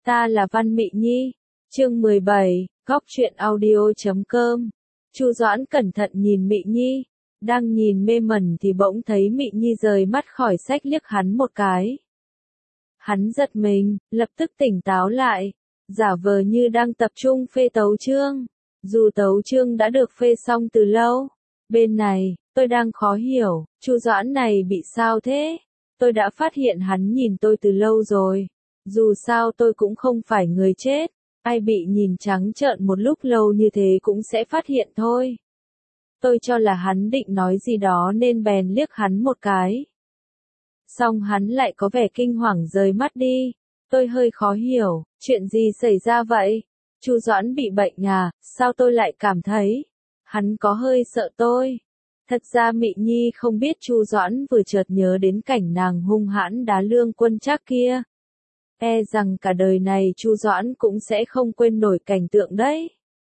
Ta là Văn Mị Nhi. Chương 17, Góc truyện audio.com. Chu Doãn cẩn thận nhìn Mị Nhi, đang nhìn mê mẩn thì bỗng thấy Mị Nhi rời mắt khỏi sách liếc hắn một cái. Hắn giật mình, lập tức tỉnh táo lại, giả vờ như đang tập trung phê tấu chương. Dù tấu chương đã được phê xong từ lâu. Bên này, tôi đang khó hiểu, Chu Doãn này bị sao thế? Tôi đã phát hiện hắn nhìn tôi từ lâu rồi. Dù sao tôi cũng không phải người chết, ai bị nhìn trắng trợn một lúc lâu như thế cũng sẽ phát hiện thôi. Tôi cho là hắn định nói gì đó nên bèn liếc hắn một cái. Xong hắn lại có vẻ kinh hoàng rời mắt đi. Tôi hơi khó hiểu, chuyện gì xảy ra vậy? Chu Doãn bị bệnh à, sao tôi lại cảm thấy hắn có hơi sợ tôi. Thật ra Mị Nhi không biết Chu Doãn vừa chợt nhớ đến cảnh nàng hung hãn đá Lương Quân Trác kia. E rằng cả đời này Chu Doãn cũng sẽ không quên nổi cảnh tượng đấy.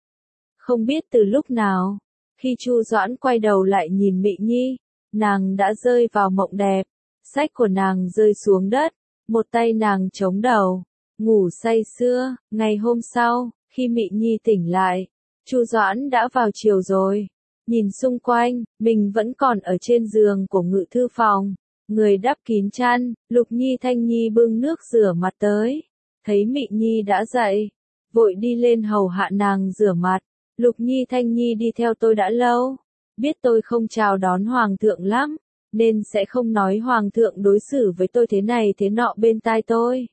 Không biết từ lúc nào, khi Chu Doãn quay đầu lại nhìn Mị Nhi, nàng đã rơi vào mộng đẹp. Sách của nàng rơi xuống đất, một tay nàng chống đầu, ngủ say sưa. Ngày hôm sau, khi Mị Nhi tỉnh lại, Chu Doãn đã vào chiều rồi. Nhìn xung quanh, mình vẫn còn ở trên giường của ngự thư phòng. Người đắp kín chăn, Lục Nhi Thanh Nhi bưng nước rửa mặt tới. Thấy Mị Nhi đã dậy, vội đi lên hầu hạ nàng rửa mặt. Lục Nhi Thanh Nhi đi theo tôi đã lâu. Biết tôi không chào đón Hoàng thượng lắm, nên sẽ không nói Hoàng thượng đối xử với tôi thế này thế nọ bên tai tôi.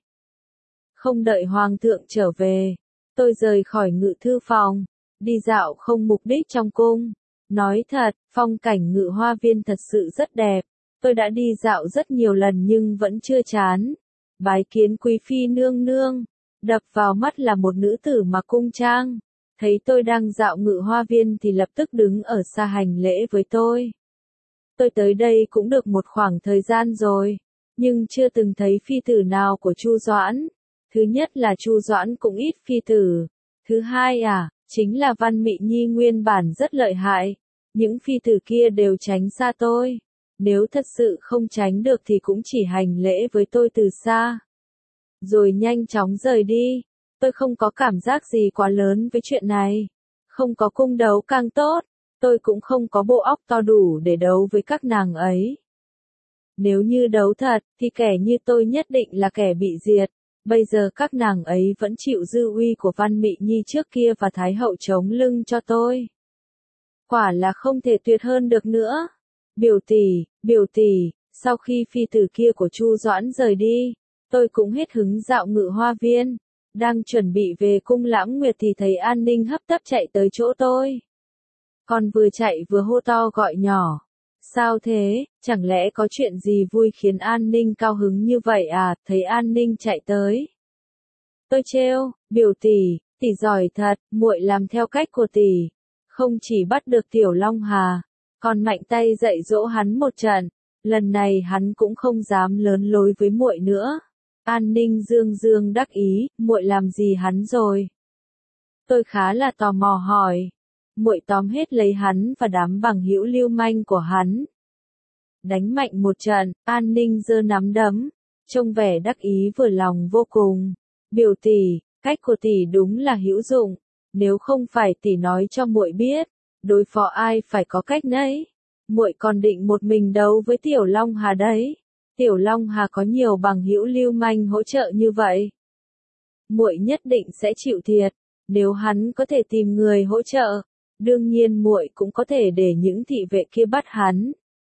Không đợi Hoàng thượng trở về, tôi rời khỏi ngự thư phòng, đi dạo không mục đích trong cung. Nói thật, phong cảnh Ngự Hoa Viên thật sự rất đẹp. Tôi đã đi dạo rất nhiều lần nhưng vẫn chưa chán. Bái kiến quý phi nương nương. Đập vào mắt là một nữ tử mặc cung trang. Thấy tôi đang dạo Ngự Hoa Viên thì lập tức đứng ở xa hành lễ với tôi. Tôi tới đây cũng được một khoảng thời gian rồi, nhưng chưa từng thấy phi tử nào của Chu Doãn. Thứ nhất là Chu Doãn cũng ít phi tử. Thứ hai chính là Văn Mị Nhi nguyên bản rất lợi hại. Những phi tử kia đều tránh xa tôi. Nếu thật sự không tránh được thì cũng chỉ hành lễ với tôi từ xa, rồi nhanh chóng rời đi. Tôi không có cảm giác gì quá lớn với chuyện này. Không có cung đấu càng tốt. Tôi cũng không có bộ óc to đủ để đấu với các nàng ấy. Nếu như đấu thật, thì kẻ như tôi nhất định là kẻ bị diệt. Bây giờ các nàng ấy vẫn chịu dư uy của Văn Mị Nhi trước kia và Thái hậu chống lưng cho tôi. Quả là không thể tuyệt hơn được nữa. Biểu tỷ, sau khi phi tử kia của Chu Doãn rời đi, tôi cũng hết hứng dạo Ngự Hoa Viên. Đang chuẩn bị về cung Lãng Nguyệt thì thấy An Ninh hấp tấp chạy tới chỗ tôi. Còn vừa chạy vừa hô to gọi nhỏ. Sao thế, chẳng lẽ có chuyện gì vui khiến An Ninh cao hứng như vậy à? Thấy An Ninh chạy tới, tôi trêu, biểu tỷ giỏi thật, muội làm theo cách của tỷ. Không chỉ bắt được Tiểu Long Hà, còn mạnh tay dạy dỗ hắn một trận. Lần này hắn cũng không dám lớn lối với muội nữa. An Ninh dương dương đắc ý, muội làm gì hắn rồi? Tôi khá là tò mò hỏi. Muội tóm hết lấy hắn và đám bằng hữu lưu manh của hắn. Đánh mạnh một trận, An Ninh giơ nắm đấm, trông vẻ đắc ý vừa lòng vô cùng. Biểu tỷ, cách của tỷ đúng là hữu dụng. Nếu không phải tỷ nói cho muội biết, đối phó ai phải có cách nấy. Muội còn định một mình đấu với Tiểu Long Hà đấy. Tiểu Long Hà có nhiều bằng hữu lưu manh hỗ trợ như vậy. Muội nhất định sẽ chịu thiệt. Nếu hắn có thể tìm người hỗ trợ, đương nhiên muội cũng có thể để những thị vệ kia bắt hắn.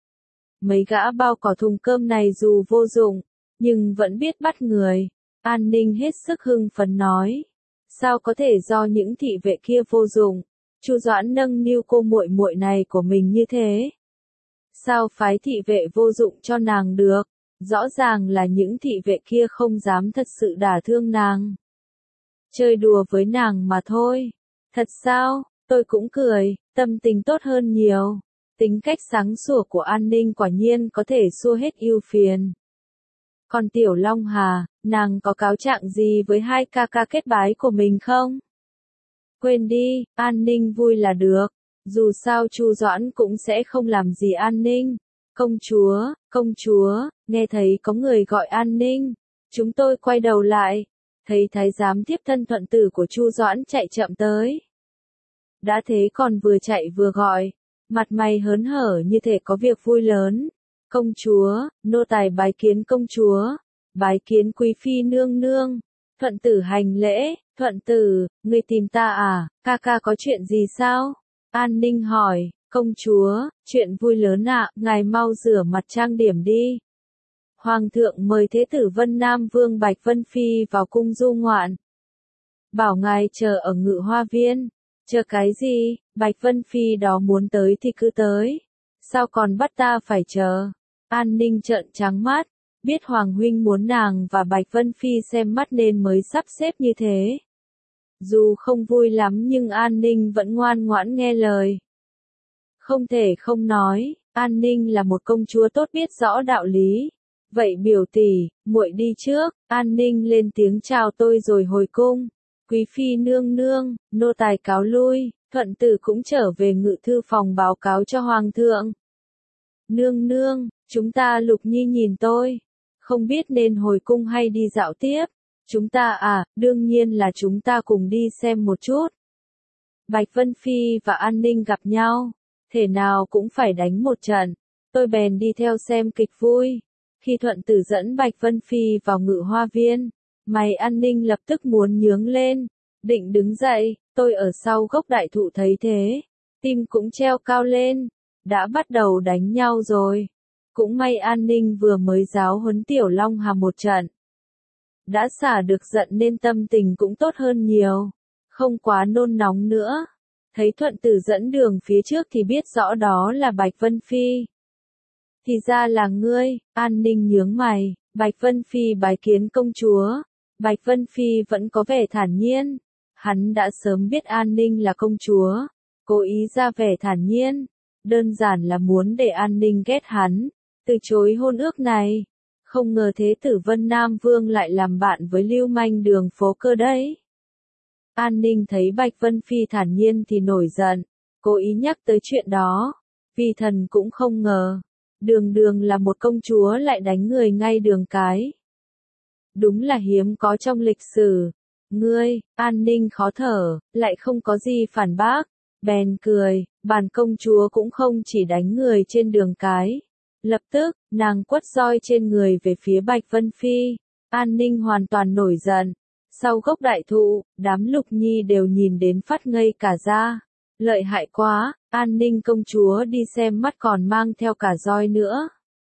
Mấy gã bao cỏ thùng cơm này dù vô dụng, nhưng vẫn biết bắt người. An Ninh hết sức hưng phấn nói. Sao có thể do những thị vệ kia vô dụng? Chu Doãn nâng niu cô muội muội này của mình như thế. Sao phái thị vệ vô dụng cho nàng được? Rõ ràng là những thị vệ kia không dám thật sự đả thương nàng. Chơi đùa với nàng mà thôi. Thật sao? Tôi cũng cười, tâm tình tốt hơn nhiều. Tính cách sáng sủa của An Ninh quả nhiên có thể xua hết ưu phiền. Còn Tiểu Long Hà, nàng có cáo trạng gì với hai ca ca kết bái của mình không? Quên đi, An Ninh vui là được. Dù sao Chu Doãn cũng sẽ không làm gì An Ninh. Công chúa, nghe thấy có người gọi An Ninh. Chúng tôi quay đầu lại. thấy thái giám tiếp thân thuận tử của Chu Doãn chạy chậm tới. Đã thế còn vừa chạy vừa gọi, mặt mày hớn hở như thể có việc vui lớn. Công chúa, nô tài bái kiến công chúa, bái kiến quý phi nương nương. Thuận tử hành lễ, thuận tử, ngươi tìm ta à, ca ca có chuyện gì sao? An Ninh hỏi, công chúa, chuyện vui lớn ạ, ngài mau rửa mặt trang điểm đi. Hoàng thượng mời Thế tử Vân Nam Vương Bạch Vân Phi vào cung du ngoạn. Bảo ngài chờ ở Ngự Hoa Viên. Chờ cái gì, Bạch Vân Phi đó muốn tới thì cứ tới. Sao còn bắt ta phải chờ? An Ninh trợn trắng mắt, biết Hoàng huynh muốn nàng và Bạch Vân Phi xem mắt nên mới sắp xếp như thế. Dù không vui lắm nhưng An Ninh vẫn ngoan ngoãn nghe lời. Không thể không nói, An Ninh là một công chúa tốt biết rõ đạo lý. Vậy biểu tỷ, muội đi trước. An Ninh lên tiếng chào tôi rồi hồi cung. Quý phi nương nương, nô tài cáo lui. Thuận tử cũng trở về ngự thư phòng báo cáo cho hoàng thượng. Nương nương, chúng ta Lục Nhi nhìn tôi. Không biết nên hồi cung hay đi dạo tiếp. Chúng ta à, đương nhiên là chúng ta cùng đi xem một chút. Bạch Vân Phi và An Ninh gặp nhau. Thể nào cũng phải đánh một trận. Tôi bèn đi theo xem kịch vui. Khi thuận tử dẫn Bạch Vân Phi vào Ngự Hoa Viên, mày An Ninh lập tức muốn nhướng lên. Định đứng dậy, tôi ở sau gốc đại thụ thấy thế. Tim cũng treo cao lên. Đã bắt đầu đánh nhau rồi. Cũng may An Ninh vừa mới giáo huấn Tiểu Long Hà một trận. Đã xả được giận nên tâm tình cũng tốt hơn nhiều. Không quá nôn nóng nữa. Thấy thuận tử dẫn đường phía trước thì biết rõ đó là Bạch Vân Phi. Thì ra là ngươi. An Ninh nhướng mày. Bạch Vân Phi bái kiến công chúa. Bạch Vân Phi vẫn có vẻ thản nhiên. Hắn đã sớm biết An Ninh là công chúa. Cố ý ra vẻ thản nhiên. Đơn giản là muốn để An Ninh ghét hắn. Từ chối hôn ước này. Không ngờ Thế tử Vân Nam Vương lại làm bạn với lưu manh Đường Phố Cơ đấy. An Ninh thấy Bạch Vân Phi thản nhiên thì nổi giận. Cố ý nhắc tới chuyện đó. Vì thần cũng không ngờ. Đường Đường là một công chúa lại đánh người ngay đường cái. Đúng là hiếm có trong lịch sử. Ngươi, An Ninh khó thở, lại không có gì phản bác. Bèn cười, bản công chúa cũng không chỉ đánh người trên đường cái. Lập tức, nàng quất roi trên người về phía Bạch Vân Phi. An Ninh hoàn toàn nổi giận. Sau gốc đại thụ, đám Lục Nhi đều nhìn đến phát ngây cả da. Lợi hại quá, An Ninh công chúa đi xem mắt còn mang theo cả roi nữa.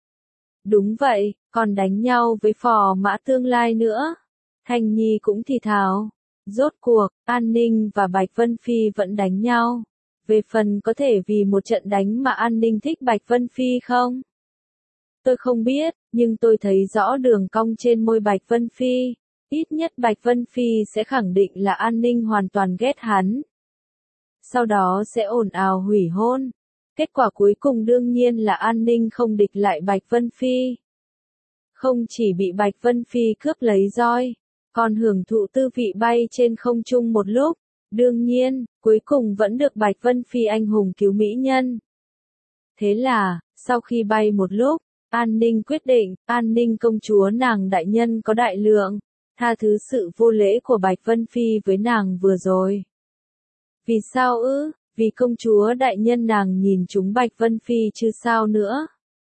Đúng vậy, còn đánh nhau với phò mã tương lai nữa. Thanh Nhi cũng thì thào. Rốt cuộc, An Ninh và Bạch Vân Phi vẫn đánh nhau. Về phần có thể vì một trận đánh mà An Ninh thích Bạch Vân Phi không? Tôi không biết, nhưng tôi thấy rõ đường cong trên môi Bạch Vân Phi. Ít nhất Bạch Vân Phi sẽ khẳng định là An Ninh hoàn toàn ghét hắn. Sau đó sẽ ồn ào hủy hôn. Kết quả cuối cùng đương nhiên là An Ninh không địch lại Bạch Vân Phi. Không chỉ bị Bạch Vân Phi cướp lấy roi, còn hưởng thụ tư vị bay trên không trung một lúc. Đương nhiên, cuối cùng vẫn được Bạch Vân Phi anh hùng cứu mỹ nhân. Thế là, sau khi bay một lúc, An Ninh quyết định, An Ninh công chúa nàng đại nhân có đại lượng, tha thứ sự vô lễ của Bạch Vân Phi với nàng vừa rồi. Vì sao ư? Vì công chúa đại nhân nàng nhìn chúng Bạch Vân Phi chứ sao nữa.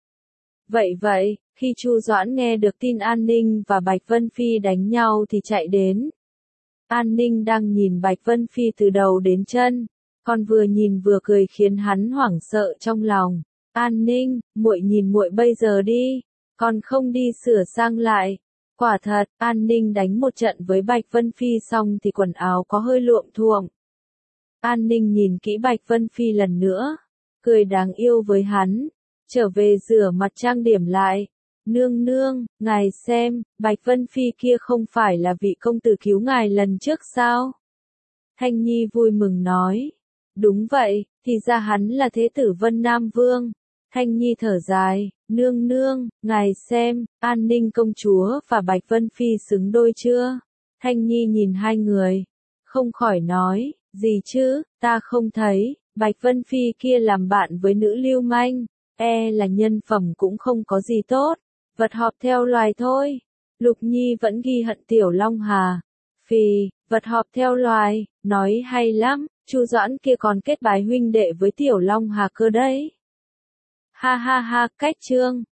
Vậy, khi Chu Doãn nghe được tin An Ninh và Bạch Vân Phi đánh nhau thì chạy đến. An Ninh đang nhìn Bạch Vân Phi từ đầu đến chân, còn vừa nhìn vừa cười khiến hắn hoảng sợ trong lòng. An Ninh, muội nhìn muội bây giờ đi, còn không đi sửa sang lại. Quả thật, An Ninh đánh một trận với Bạch Vân Phi xong thì quần áo có hơi luộm thuộm. An Ninh nhìn kỹ Bạch Vân Phi lần nữa, cười đáng yêu với hắn, trở về rửa mặt trang điểm lại. Nương nương, ngài xem, Bạch Vân Phi kia không phải là vị công tử cứu ngài lần trước sao? Thanh Nhi vui mừng nói. Đúng vậy, thì ra hắn là Thế tử Vân Nam Vương. Thanh Nhi thở dài, nương nương, ngài xem, An Ninh công chúa và Bạch Vân Phi xứng đôi chưa? Thanh Nhi nhìn hai người, không khỏi nói, gì chứ, ta không thấy, Bạch Vân Phi kia làm bạn với nữ lưu manh, là nhân phẩm cũng không có gì tốt, vật họp theo loài thôi. Lục Nhi vẫn ghi hận Tiểu Long Hà, Phì, vật họp theo loài, nói hay lắm, Chu Doãn kia còn kết bái huynh đệ với Tiểu Long Hà cơ đấy. Ha ha ha, cách chương.